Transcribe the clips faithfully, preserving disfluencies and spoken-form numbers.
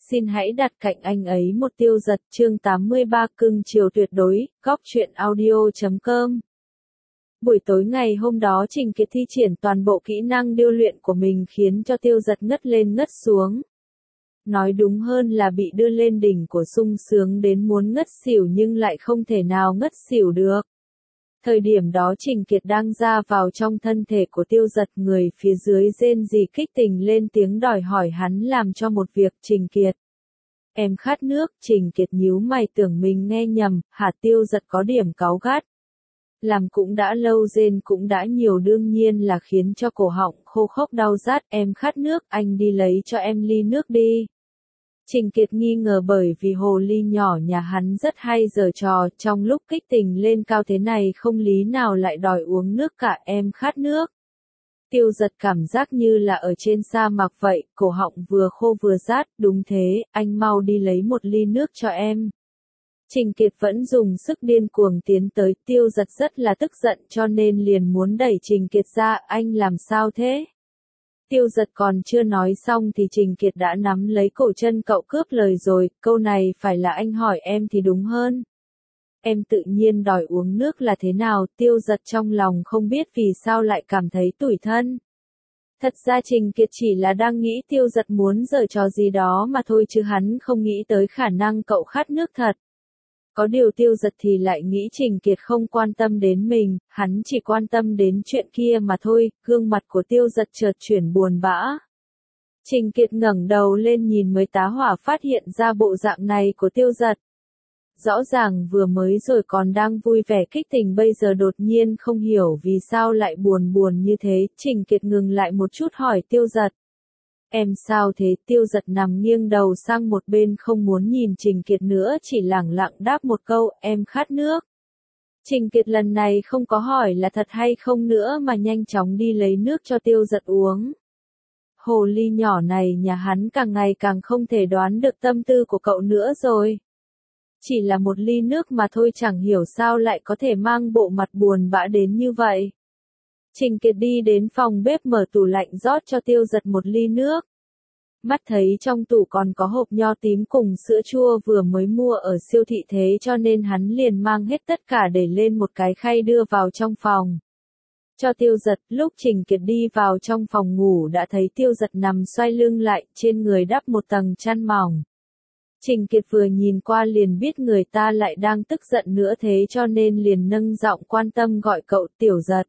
xin hãy đặt cạnh anh ấy một Tiêu Giật chương tám mươi ba cưng chiều tuyệt đối, góc truyện audio chấm com. Buổi tối ngày hôm đó Trình Kiệt thi triển toàn bộ kỹ năng điêu luyện của mình khiến cho Tiêu Giật ngất lên ngất xuống. Nói đúng hơn là bị đưa lên đỉnh của sung sướng đến muốn ngất xỉu nhưng lại không thể nào ngất xỉu được. Thời điểm đó Trình Kiệt đang ra vào trong thân thể của Tiêu Giật, người phía dưới rên rỉ kích tình lên tiếng đòi hỏi hắn làm cho một việc. Trình Kiệt, em khát nước. Trình Kiệt nhíu mày tưởng mình nghe nhầm, hả? Tiêu Giật có điểm cáu gắt. Làm cũng đã lâu, rên cũng đã nhiều, đương nhiên là khiến cho cổ họng khô khốc đau rát. Em khát nước, anh đi lấy cho em ly nước đi. Trình Kiệt nghi ngờ bởi vì hồ ly nhỏ nhà hắn rất hay giở trò, trong lúc kích tình lên cao thế này không lý nào lại đòi uống nước cả. Em khát nước. Tiêu Giật cảm giác như là ở trên sa mạc vậy, cổ họng vừa khô vừa rát. Đúng thế, anh mau đi lấy một ly nước cho em. Trình Kiệt vẫn dùng sức điên cuồng tiến tới. Tiêu Giật rất là tức giận cho nên liền muốn đẩy Trình Kiệt ra. Anh làm sao thế? Tiêu Giật còn chưa nói xong thì Trình Kiệt đã nắm lấy cổ chân cậu cướp lời rồi. Câu này phải là anh hỏi em thì đúng hơn. Em tự nhiên đòi uống nước là thế nào? Tiêu Giật trong lòng không biết vì sao lại cảm thấy tủi thân. Thật ra Trình Kiệt chỉ là đang nghĩ Tiêu Giật muốn giở trò gì đó mà thôi, chứ hắn không nghĩ tới khả năng cậu khát nước thật. Có điều Tiêu Giật thì lại nghĩ Trình Kiệt không quan tâm đến mình, hắn chỉ quan tâm đến chuyện kia mà thôi. Gương mặt của Tiêu Giật chợt chuyển buồn bã. Trình Kiệt ngẩng đầu lên nhìn mới tá hỏa phát hiện ra bộ dạng này của Tiêu Giật. Rõ ràng vừa mới rồi còn đang vui vẻ kích tình, bây giờ đột nhiên không hiểu vì sao lại buồn buồn như thế. Trình Kiệt ngừng lại một chút hỏi Tiêu Giật. Em sao thế? Tiêu Giật nằm nghiêng đầu sang một bên không muốn nhìn Trình Kiệt nữa, chỉ lẳng lặng đáp một câu, em khát nước. Trình Kiệt lần này không có hỏi là thật hay không nữa mà nhanh chóng đi lấy nước cho Tiêu Giật uống. Hồ ly nhỏ này nhà hắn càng ngày càng không thể đoán được tâm tư của cậu nữa rồi. Chỉ là một ly nước mà thôi, chẳng hiểu sao lại có thể mang bộ mặt buồn bã đến như vậy. Trình Kiệt đi đến phòng bếp mở tủ lạnh rót cho Tiêu Giật một ly nước. Mắt thấy trong tủ còn có hộp nho tím cùng sữa chua vừa mới mua ở siêu thị, thế cho nên hắn liền mang hết tất cả để lên một cái khay đưa vào trong phòng. Cho Tiêu Giật. Lúc Trình Kiệt đi vào trong phòng ngủ đã thấy Tiêu Giật nằm xoay lưng lại, trên người đắp một tầng chăn mỏng. Trình Kiệt vừa nhìn qua liền biết người ta lại đang tức giận nữa, thế cho nên liền nâng giọng quan tâm gọi cậu. Tiểu Giật,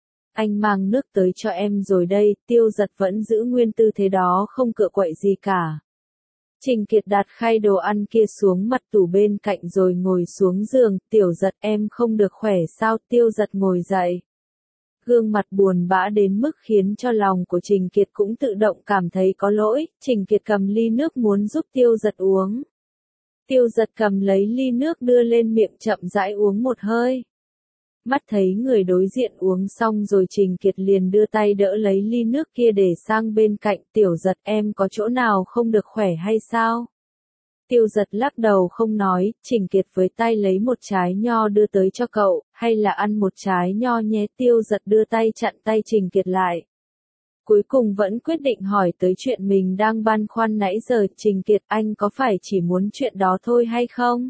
anh mang nước tới cho em rồi đây. Tiêu Giật vẫn giữ nguyên tư thế đó, không cựa quậy gì cả. Trình Kiệt đặt khay đồ ăn kia xuống mặt tủ bên cạnh rồi ngồi xuống giường. Tiểu Giật, em không được khỏe sao? Tiêu Giật ngồi dậy. Gương mặt buồn bã đến mức khiến cho lòng của Trình Kiệt cũng tự động cảm thấy có lỗi. Trình Kiệt cầm ly nước muốn giúp Tiêu Giật uống. Tiêu Giật cầm lấy ly nước đưa lên miệng chậm rãi uống một hơi. Mắt thấy người đối diện uống xong rồi, Trình Kiệt liền đưa tay đỡ lấy ly nước kia để sang bên cạnh. Tiểu Giật, em có chỗ nào không được khỏe hay sao? Tiêu Giật lắc đầu không nói. Trình Kiệt với tay lấy một trái nho đưa tới cho cậu, hay là ăn một trái nho nhé. Tiêu Giật đưa tay chặn tay Trình Kiệt lại. Cuối cùng vẫn quyết định hỏi tới chuyện mình đang băn khoăn nãy giờ. Trình Kiệt, anh có phải chỉ muốn chuyện đó thôi hay không?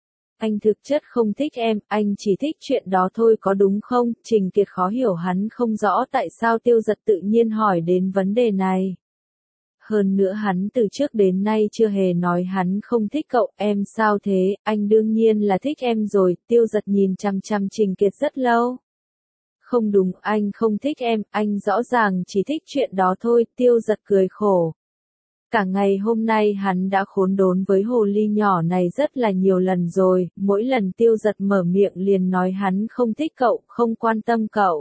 Anh thực chất không thích em, anh chỉ thích chuyện đó thôi có đúng không? Trình Kiệt khó hiểu, hắn không rõ tại sao Tiêu Giật tự nhiên hỏi đến vấn đề này. Hơn nữa hắn từ trước đến nay chưa hề nói hắn không thích cậu. Em sao thế? Anh đương nhiên là thích em rồi. Tiêu Giật nhìn chằm chằm Trình Kiệt rất lâu. Không đúng, anh không thích em, anh rõ ràng chỉ thích chuyện đó thôi. Tiêu Giật cười khổ. Cả ngày hôm nay hắn đã khốn đốn với hồ ly nhỏ này rất là nhiều lần rồi, mỗi lần Tiêu Giật mở miệng liền nói hắn không thích cậu, không quan tâm cậu.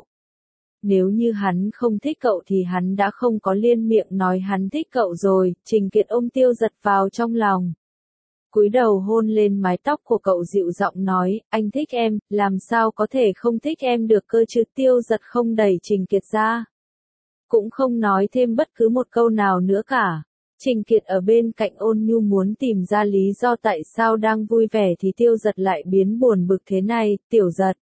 Nếu như hắn không thích cậu thì hắn đã không có liên miệng nói hắn thích cậu rồi. Trình Kiệt ôm Tiêu Giật vào trong lòng. Cúi đầu hôn lên mái tóc của cậu, dịu giọng nói, anh thích em, làm sao có thể không thích em được cơ chứ? Tiêu Giật không đẩy Trình Kiệt ra. Cũng không nói thêm bất cứ một câu nào nữa cả. Trình Kiệt ở bên cạnh ôn nhu muốn tìm ra lý do tại sao đang vui vẻ thì Tiêu Giật lại biến buồn bực thế này. Tiểu Giật,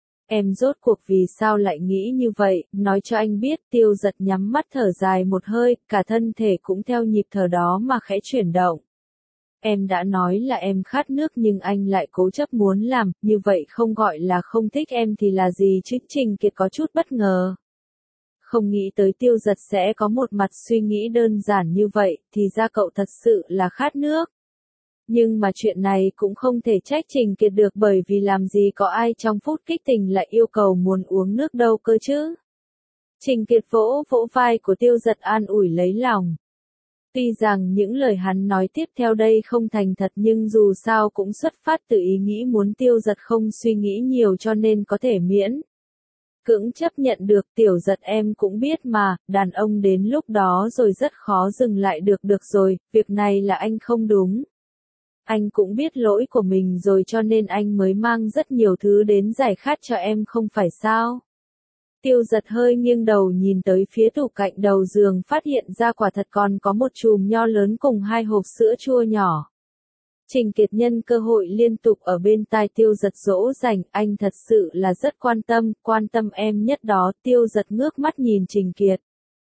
em rốt cuộc vì sao lại nghĩ như vậy, nói cho anh biết. Tiêu Giật nhắm mắt thở dài một hơi, cả thân thể cũng theo nhịp thở đó mà khẽ chuyển động. Em đã nói là em khát nước nhưng anh lại cố chấp muốn làm, như vậy không gọi là không thích em thì là gì chứ? Trình Kiệt có chút bất ngờ. Không nghĩ tới Tiêu Giật sẽ có một mặt suy nghĩ đơn giản như vậy, thì ra cậu thật sự là khát nước. Nhưng mà chuyện này cũng không thể trách Trình Kiệt được, bởi vì làm gì có ai trong phút kích tình lại yêu cầu muốn uống nước đâu cơ chứ. Trình Kiệt vỗ vỗ vai của Tiêu Giật an ủi lấy lòng. Tuy rằng những lời hắn nói tiếp theo đây không thành thật nhưng dù sao cũng xuất phát từ ý nghĩ muốn Tiêu Giật không suy nghĩ nhiều cho nên có thể miễn cưỡng chấp nhận được. Tiểu Giật em cũng biết mà, đàn ông đến lúc đó rồi rất khó dừng lại được. Được rồi, việc này là anh không đúng. Anh cũng biết lỗi của mình rồi cho nên anh mới mang rất nhiều thứ đến giải khát cho em không phải sao? Tiêu Giật hơi nghiêng đầu nhìn tới phía tủ cạnh đầu giường, phát hiện ra quả thật còn có một chùm nho lớn cùng hai hộp sữa chua nhỏ. Trình Kiệt nhân cơ hội liên tục ở bên tai Tiêu Giật dỗ dành, anh thật sự là rất quan tâm, quan tâm em nhất đó. Tiêu Giật ngước mắt nhìn Trình Kiệt.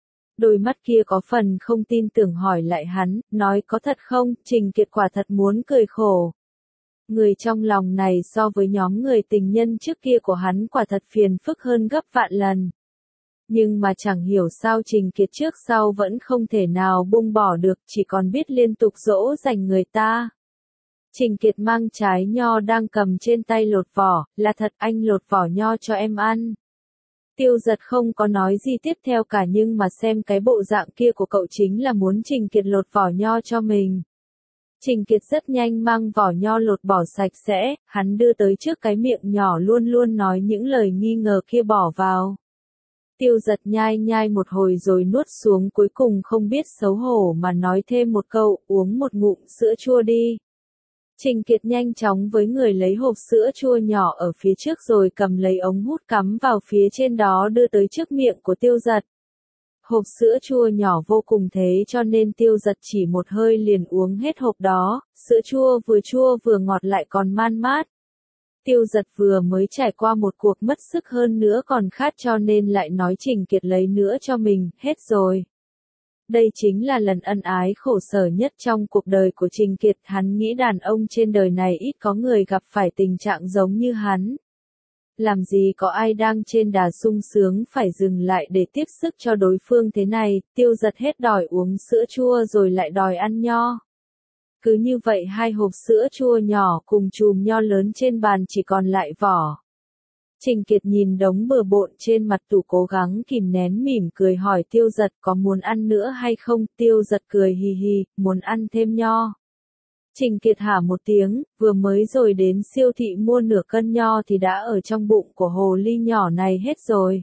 Đôi mắt kia có phần không tin tưởng hỏi lại hắn, nói có thật không? Trình Kiệt quả thật muốn cười khổ. Người trong lòng này so với nhóm người tình nhân trước kia của hắn quả thật phiền phức hơn gấp vạn lần. Nhưng mà chẳng hiểu sao Trình Kiệt trước sau vẫn không thể nào buông bỏ được, chỉ còn biết liên tục dỗ dành người ta. Trình Kiệt mang trái nho đang cầm trên tay lột vỏ, là thật anh lột vỏ nho cho em ăn. Tiêu Giật không có nói gì tiếp theo cả nhưng mà xem cái bộ dạng kia của cậu chính là muốn Trình Kiệt lột vỏ nho cho mình. Trình Kiệt rất nhanh mang vỏ nho lột bỏ sạch sẽ, hắn đưa tới trước cái miệng nhỏ luôn luôn nói những lời nghi ngờ kia bỏ vào. Tiêu Giật nhai nhai một hồi rồi nuốt xuống, cuối cùng không biết xấu hổ mà nói thêm một câu, uống một ngụm sữa chua đi. Trình Kiệt nhanh chóng với người lấy hộp sữa chua nhỏ ở phía trước rồi cầm lấy ống hút cắm vào phía trên đó đưa tới trước miệng của Tiêu Giật. Hộp sữa chua nhỏ vô cùng thế cho nên Tiêu Giật chỉ một hơi liền uống hết hộp đó, sữa chua vừa chua vừa ngọt lại còn man mát. Tiêu Giật vừa mới trải qua một cuộc mất sức hơn nữa còn khát cho nên lại nói Trình Kiệt lấy nữa cho mình, hết rồi. Đây chính là lần ân ái khổ sở nhất trong cuộc đời của Trình Kiệt, hắn nghĩ đàn ông trên đời này ít có người gặp phải tình trạng giống như hắn. Làm gì có ai đang trên đà sung sướng phải dừng lại để tiếp sức cho đối phương thế này. Tiêu Giật hết đòi uống sữa chua rồi lại đòi ăn nho. Cứ như vậy hai hộp sữa chua nhỏ cùng chùm nho lớn trên bàn chỉ còn lại vỏ. Trình Kiệt nhìn đống bừa bộn trên mặt tủ cố gắng kìm nén mỉm cười hỏi Tiêu Giật có muốn ăn nữa hay không? Tiêu Giật cười hì hì, muốn ăn thêm nho. Trình Kiệt hả một tiếng, vừa mới rồi đến siêu thị mua nửa cân nho thì đã ở trong bụng của hồ ly nhỏ này hết rồi.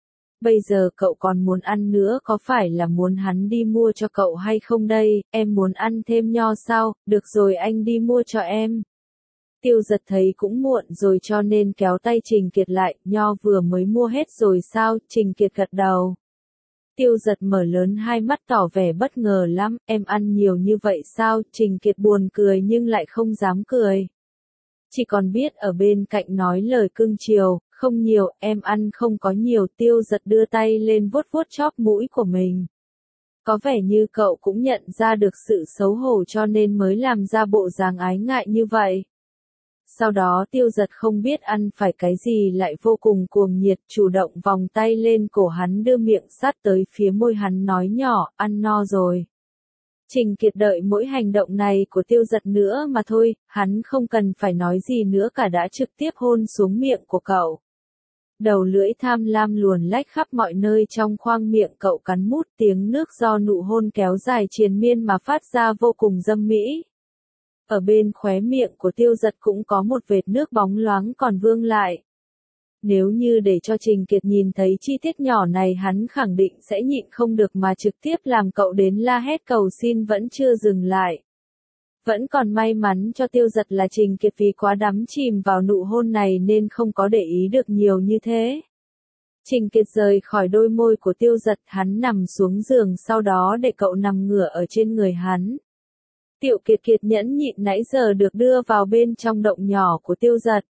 Bây giờ cậu còn muốn ăn nữa, có phải là muốn hắn đi mua cho cậu hay không đây? Em muốn ăn thêm nho sao? Được rồi anh đi mua cho em. Tiêu Giật thấy cũng muộn rồi cho nên kéo tay Trình Kiệt lại, nho vừa mới mua hết rồi sao? Trình Kiệt gật đầu. Tiêu Giật mở lớn hai mắt tỏ vẻ bất ngờ lắm, em ăn nhiều như vậy sao? Trình Kiệt buồn cười nhưng lại không dám cười. Chỉ còn biết ở bên cạnh nói lời cưng chiều, không nhiều, em ăn không có nhiều. Tiêu Giật đưa tay lên vuốt vuốt chóp mũi của mình. Có vẻ như cậu cũng nhận ra được sự xấu hổ cho nên mới làm ra bộ dáng ái ngại như vậy. Sau đó Tiêu Giật không biết ăn phải cái gì lại vô cùng cuồng nhiệt, chủ động vòng tay lên cổ hắn đưa miệng sát tới phía môi hắn nói nhỏ, ăn no rồi. Trình Kiệt đợi mỗi hành động này của Tiêu Giật nữa mà thôi, hắn không cần phải nói gì nữa cả đã trực tiếp hôn xuống miệng của cậu. Đầu lưỡi tham lam luồn lách khắp mọi nơi trong khoang miệng cậu cắn mút, tiếng nước do nụ hôn kéo dài triền miên mà phát ra vô cùng dâm mỹ. Ở bên khóe miệng của Tiêu Giật cũng có một vệt nước bóng loáng còn vương lại. Nếu như để cho Trình Kiệt nhìn thấy chi tiết nhỏ này hắn khẳng định sẽ nhịn không được mà trực tiếp làm cậu đến la hét cầu xin vẫn chưa dừng lại. Vẫn còn may mắn cho Tiêu Giật là Trình Kiệt vì quá đắm chìm vào nụ hôn này nên không có để ý được nhiều như thế. Trình Kiệt rời khỏi đôi môi của Tiêu Giật, hắn nằm xuống giường sau đó để cậu nằm ngửa ở trên người hắn. Tiểu Kiệt Kiệt nhẫn nhịn nãy giờ được đưa vào bên trong động nhỏ của Tiêu Giật.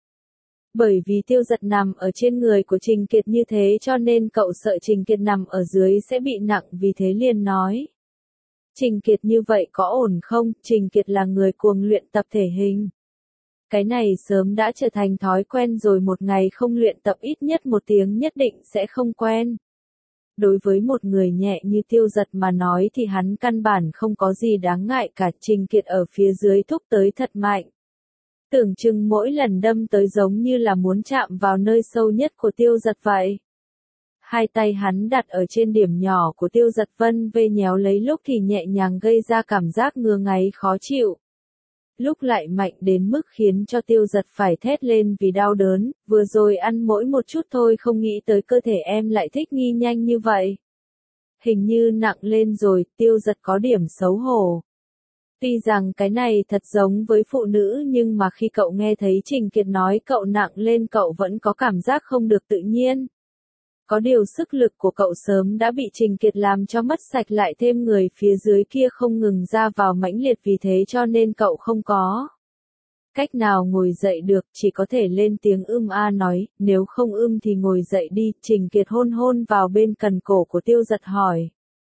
Bởi vì Tiêu Giật nằm ở trên người của Trình Kiệt như thế cho nên cậu sợ Trình Kiệt nằm ở dưới sẽ bị nặng vì thế liền nói. Trình Kiệt như vậy có ổn không? Trình Kiệt là người cuồng luyện tập thể hình. Cái này sớm đã trở thành thói quen rồi, một ngày không luyện tập ít nhất một tiếng nhất định sẽ không quen. Đối với một người nhẹ như Tiêu Dật mà nói thì hắn căn bản không có gì đáng ngại cả. Trình Kiệt ở phía dưới thúc tới thật mạnh. Tưởng chừng mỗi lần đâm tới giống như là muốn chạm vào nơi sâu nhất của Tiêu Dật vậy. Hai tay hắn đặt ở trên điểm nhỏ của Tiêu Dật vân vê nhéo lấy, lúc thì nhẹ nhàng gây ra cảm giác ngứa ngáy khó chịu. Lúc lại mạnh đến mức khiến cho Tiêu Dật phải thét lên vì đau đớn, vừa rồi ăn mỗi một chút thôi, không nghĩ tới cơ thể em lại thích nghi nhanh như vậy. Hình như nặng lên rồi, Tiêu Dật có điểm xấu hổ. Tuy rằng cái này thật giống với phụ nữ, nhưng mà khi cậu nghe thấy Trình Kiệt nói cậu nặng lên, cậu vẫn có cảm giác không được tự nhiên. Có điều sức lực của cậu sớm đã bị Trình Kiệt làm cho mất sạch, lại thêm người phía dưới kia không ngừng ra vào mãnh liệt, vì thế cho nên cậu không có cách nào ngồi dậy được, chỉ có thể lên tiếng ưm a nói, nếu không ưm thì ngồi dậy đi. Trình Kiệt hôn hôn vào bên cần cổ của Tiêu Dật hỏi.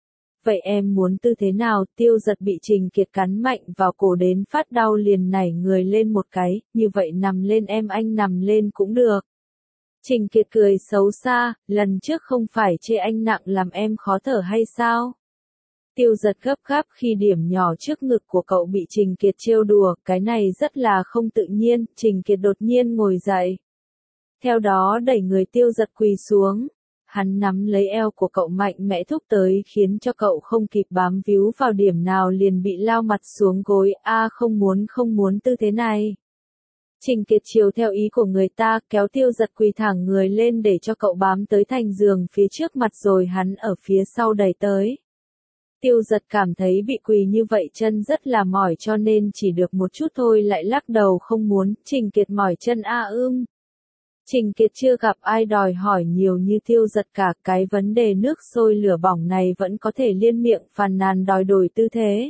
Vậy em muốn tư thế nào? Tiêu Dật bị Trình Kiệt cắn mạnh vào cổ đến phát đau, liền nảy người lên một cái, như vậy nằm lên em, anh nằm lên cũng được. Trình Kiệt cười xấu xa, lần trước không phải chê anh nặng làm em khó thở hay sao? Tiêu Dật gấp gáp khi điểm nhỏ trước ngực của cậu bị Trình Kiệt trêu đùa, cái này rất là không tự nhiên. Trình Kiệt đột nhiên ngồi dậy. Theo đó đẩy người Tiêu Dật quỳ xuống. Hắn nắm lấy eo của cậu mạnh mẽ thúc tới, khiến cho cậu không kịp bám víu vào điểm nào liền bị lao mặt xuống gối. A không muốn không muốn tư thế này. Trình Kiệt chiều theo ý của người ta, kéo Tiêu Dật quỳ thẳng người lên để cho cậu bám tới thành giường phía trước mặt, rồi hắn ở phía sau đẩy tới. Tiêu Dật cảm thấy bị quỳ như vậy chân rất là mỏi, cho nên chỉ được một chút thôi lại lắc đầu không muốn. Trình Kiệt mỏi chân a ưm. Trình Kiệt chưa gặp ai đòi hỏi nhiều như Tiêu Dật cả, cái vấn đề nước sôi lửa bỏng này vẫn có thể liên miệng phàn nàn đòi đổi tư thế.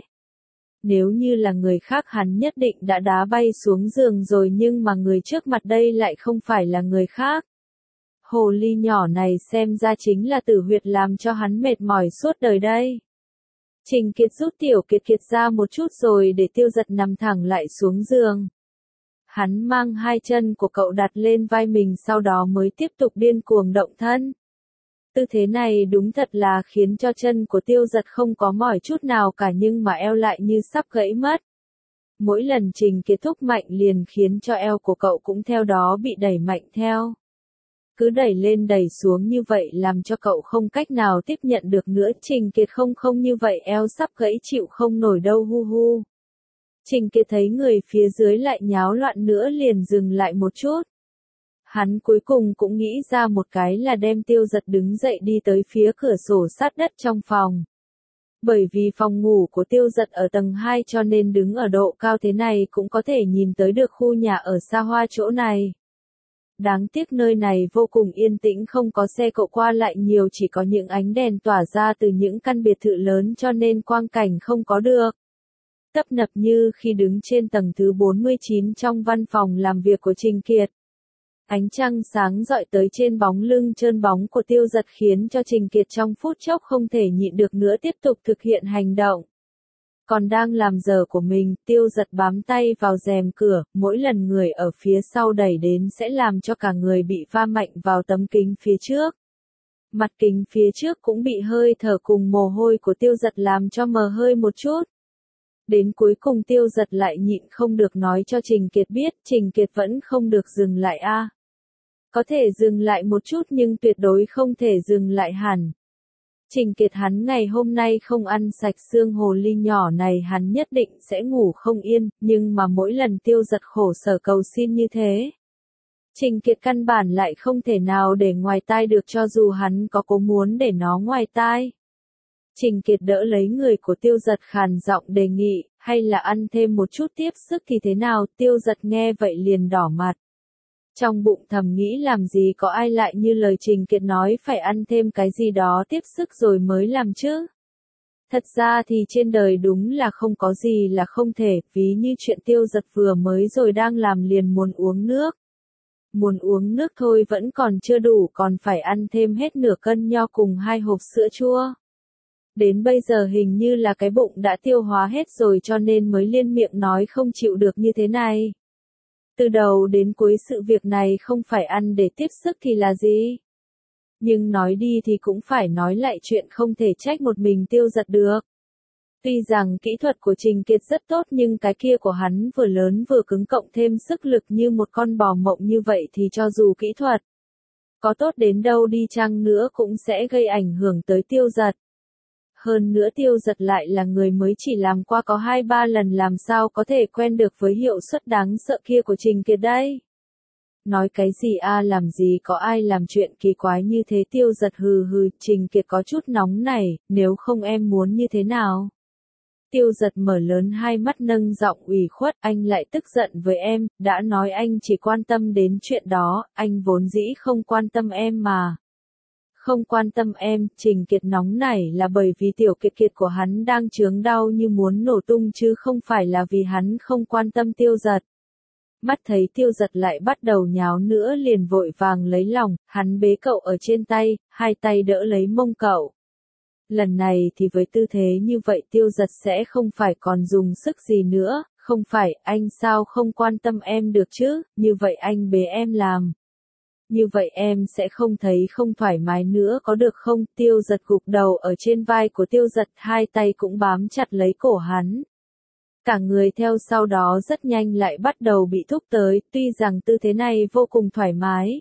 Nếu như là người khác hắn nhất định đã đá bay xuống giường rồi, nhưng mà người trước mặt đây lại không phải là người khác. Hồ ly nhỏ này xem ra chính là Tử Huyệt làm cho hắn mệt mỏi suốt đời đây. Trình Kiệt rút Tiểu Kiệt Kiệt ra một chút rồi để Tiêu Dật nằm thẳng lại xuống giường. Hắn mang hai chân của cậu đặt lên vai mình, sau đó mới tiếp tục điên cuồng động thân. Tư thế này đúng thật là khiến cho chân của Tiêu Dật không có mỏi chút nào cả, nhưng mà eo lại như sắp gãy mất. Mỗi lần Trình Kiệt thúc mạnh liền khiến cho eo của cậu cũng theo đó bị đẩy mạnh theo. Cứ đẩy lên đẩy xuống như vậy làm cho cậu không cách nào tiếp nhận được nữa. Trình Kiệt không không như vậy eo sắp gãy chịu không nổi đâu hu hu. Trình Kiệt thấy người phía dưới lại nháo loạn nữa liền dừng lại một chút. Hắn cuối cùng cũng nghĩ ra một cái là đem Tiêu Dật đứng dậy đi tới phía cửa sổ sát đất trong phòng. Bởi vì phòng ngủ của Tiêu Dật ở tầng hai cho nên đứng ở độ cao thế này cũng có thể nhìn tới được khu nhà ở xa hoa chỗ này. Đáng tiếc nơi này vô cùng yên tĩnh, không có xe cộ qua lại nhiều, chỉ có những ánh đèn tỏa ra từ những căn biệt thự lớn cho nên quang cảnh không có được tấp nập như khi đứng trên tầng thứ bốn mươi chín trong văn phòng làm việc của Trình Kiệt. Ánh trăng sáng rọi tới trên bóng lưng trơn bóng của Tiêu Dật khiến cho Trình Kiệt trong phút chốc không thể nhịn được nữa tiếp tục thực hiện hành động. Còn đang làm giờ của mình, Tiêu Dật bám tay vào rèm cửa, mỗi lần người ở phía sau đẩy đến sẽ làm cho cả người bị va mạnh vào tấm kính phía trước. Mặt kính phía trước cũng bị hơi thở cùng mồ hôi của Tiêu Dật làm cho mờ hơi một chút. Đến cuối cùng Tiêu Dật lại nhịn không được nói cho Trình Kiệt biết, Trình Kiệt vẫn không được dừng lại a. À. Có thể dừng lại một chút nhưng tuyệt đối không thể dừng lại hẳn. Trình Kiệt hắn ngày hôm nay không ăn sạch xương hồ ly nhỏ này hắn nhất định sẽ ngủ không yên, nhưng mà mỗi lần Tiêu Dật khổ sở cầu xin như thế. Trình Kiệt căn bản lại không thể nào để ngoài tai được, cho dù hắn có cố muốn để nó ngoài tai. Trình Kiệt đỡ lấy người của Tiêu Dật khàn giọng đề nghị, hay là ăn thêm một chút tiếp sức thì thế nào? Tiêu Dật nghe vậy liền đỏ mặt. Trong bụng thầm nghĩ làm gì có ai lại như lời Trình Kiệt nói phải ăn thêm cái gì đó tiếp sức rồi mới làm chứ. Thật ra thì trên đời đúng là không có gì là không thể, ví như chuyện Tiêu Dật vừa mới rồi đang làm liền muốn uống nước. Muốn uống nước thôi vẫn còn chưa đủ, còn phải ăn thêm hết nửa cân nho cùng hai hộp sữa chua. Đến bây giờ hình như là cái bụng đã tiêu hóa hết rồi cho nên mới liên miệng nói không chịu được như thế này. Từ đầu đến cuối sự việc này không phải ăn để tiếp sức thì là gì? Nhưng nói đi thì cũng phải nói lại chuyện không thể trách một mình Tiêu Giật được. Tuy rằng kỹ thuật của Trình Kiệt rất tốt nhưng cái kia của hắn vừa lớn vừa cứng cộng thêm sức lực như một con bò mộng như vậy thì cho dù kỹ thuật có tốt đến đâu đi chăng nữa cũng sẽ gây ảnh hưởng tới Tiêu Giật. Hơn nữa Tiêu Giật lại là người mới chỉ làm qua có hai ba lần làm sao có thể quen được với hiệu suất đáng sợ kia của Trình Kiệt đây. Nói cái gì a làm gì có ai làm chuyện kỳ quái như thế Tiêu Giật hừ hừ, Trình Kiệt có chút nóng này, nếu không em muốn như thế nào? Tiêu Giật mở lớn hai mắt nâng giọng ủy khuất, anh lại tức giận với em, đã nói anh chỉ quan tâm đến chuyện đó, anh vốn dĩ không quan tâm em mà. Không quan tâm em, Trình Kiệt nóng nảy là bởi vì tiểu Kiệt Kiệt của hắn đang chướng đau như muốn nổ tung chứ không phải là vì hắn không quan tâm Tiêu Giật. Mắt thấy Tiêu Giật lại bắt đầu nháo nữa liền vội vàng lấy lòng, hắn bế cậu ở trên tay, hai tay đỡ lấy mông cậu. Lần này thì với tư thế như vậy Tiêu Giật sẽ không phải còn dùng sức gì nữa, không phải, anh sao không quan tâm em được chứ, như vậy anh bế em làm. Như vậy em sẽ không thấy không thoải mái nữa có được không? Tiêu Giật gục đầu ở trên vai của Tiêu Giật, hai tay cũng bám chặt lấy cổ hắn. Cả người theo sau đó rất nhanh lại bắt đầu bị thúc tới, tuy rằng tư thế này vô cùng thoải mái.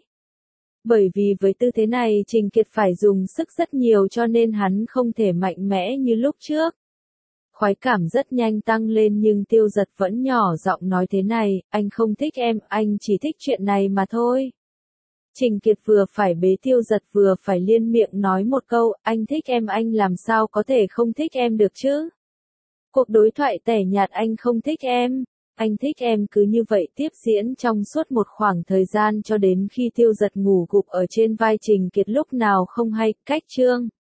Bởi vì với tư thế này Trình Kiệt phải dùng sức rất nhiều cho nên hắn không thể mạnh mẽ như lúc trước. Khoái cảm rất nhanh tăng lên nhưng Tiêu Giật vẫn nhỏ giọng nói thế này, anh không thích em, anh chỉ thích chuyện này mà thôi. Trình Kiệt vừa phải bế Tiêu Giật vừa phải liên miệng nói một câu, anh thích em anh làm sao có thể không thích em được chứ? Cuộc đối thoại tẻ nhạt anh không thích em, anh thích em cứ như vậy tiếp diễn trong suốt một khoảng thời gian cho đến khi Tiêu Giật ngủ gục ở trên vai Trình Kiệt lúc nào không hay, cách chương.